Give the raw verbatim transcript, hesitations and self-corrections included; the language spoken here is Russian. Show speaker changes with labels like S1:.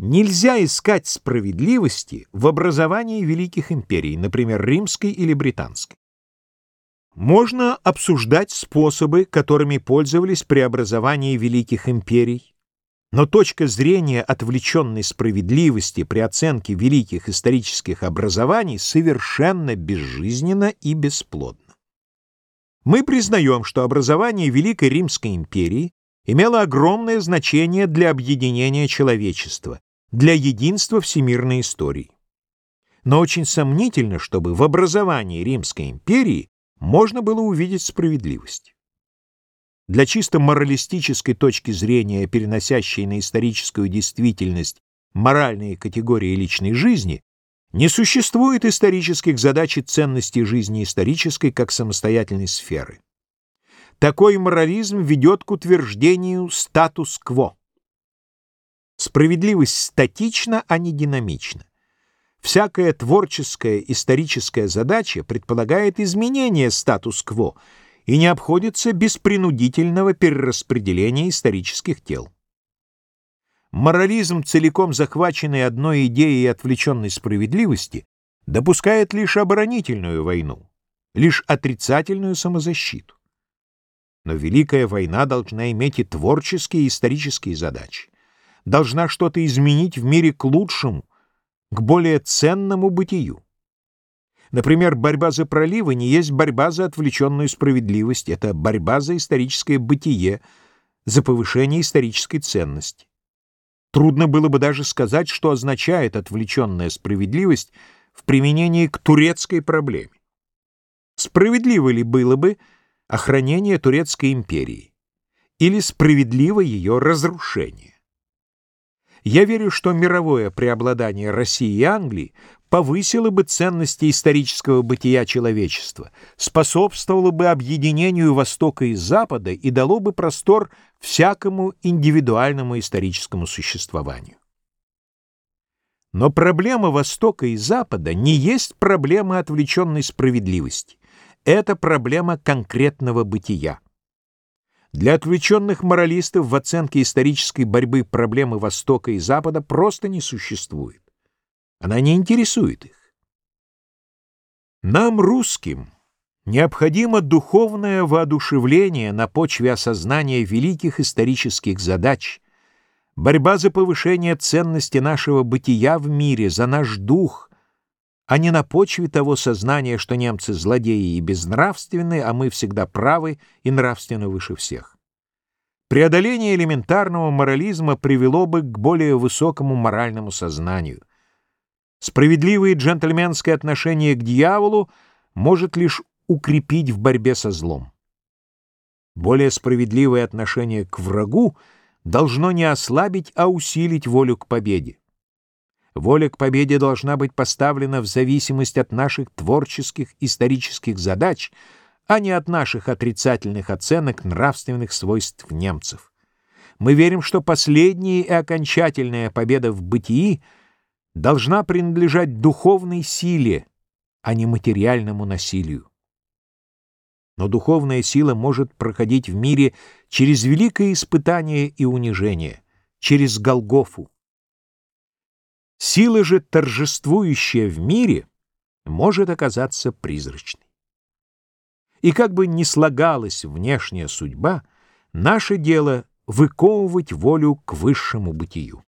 S1: Нельзя искать справедливости в образовании великих империй, например, римской или британской. Можно обсуждать способы, которыми пользовались при образовании великих империй, но точка зрения отвлеченной справедливости при оценке великих исторических образований совершенно безжизненна и бесплодна. Мы признаем, что образование Великой Римской империи имело огромное значение для объединения человечества, для единства всемирной истории. Но очень сомнительно, чтобы в образовании Римской империи можно было увидеть справедливость. Для чисто моралистической точки зрения, переносящей на историческую действительность моральные категории личной жизни, не существует исторических задач и ценностей жизни исторической как самостоятельной сферы. Такой морализм ведет к утверждению статус-кво. Справедливость статична, а не динамична. Всякая творческая историческая задача предполагает изменение статус-кво и не обходится без принудительного перераспределения исторических тел. Морализм, целиком захваченный одной идеей отвлеченной справедливости, допускает лишь оборонительную войну, лишь отрицательную самозащиту. Но Великая война должна иметь и творческие, и исторические задачи. Должна что-то изменить в мире к лучшему, к более ценному бытию. Например, борьба за проливы не есть борьба за отвлеченную справедливость, это борьба за историческое бытие, за повышение исторической ценности. Трудно было бы даже сказать, что означает отвлеченная справедливость в применении к турецкой проблеме. Справедливо ли было бы охранение Турецкой империи или справедливо ее разрушение? Я верю, что мировое преобладание России и Англии повысило бы ценности исторического бытия человечества, способствовало бы объединению Востока и Запада и дало бы простор всякому индивидуальному историческому существованию. Но проблема Востока и Запада не есть проблема отвлеченной справедливости. Это проблема конкретного бытия. Для отвлеченных моралистов в оценке исторической борьбы проблемы Востока и Запада просто не существует. Она не интересует их. Нам, русским, необходимо духовное воодушевление на почве осознания великих исторических задач, борьба за повышение ценности нашего бытия в мире, за наш дух, а не на почве того сознания, что немцы злодеи и безнравственны, а мы всегда правы и нравственно выше всех. Преодоление элементарного морализма привело бы к более высокому моральному сознанию. Справедливое джентльменское отношение к дьяволу может лишь укрепить в борьбе со злом. Более справедливое отношение к врагу должно не ослабить, а усилить волю к победе. Воля к победе должна быть поставлена в зависимость от наших творческих исторических задач, а не от наших отрицательных оценок нравственных свойств немцев. Мы верим, что последняя и окончательная победа в бытии должна принадлежать духовной силе, а не материальному насилию. Но духовная сила может проходить в мире через великое испытание и унижение, через Голгофу. Сила же, торжествующая в мире, может оказаться призрачной. И как бы ни слагалась внешняя судьба, наше дело — выковывать волю к высшему бытию.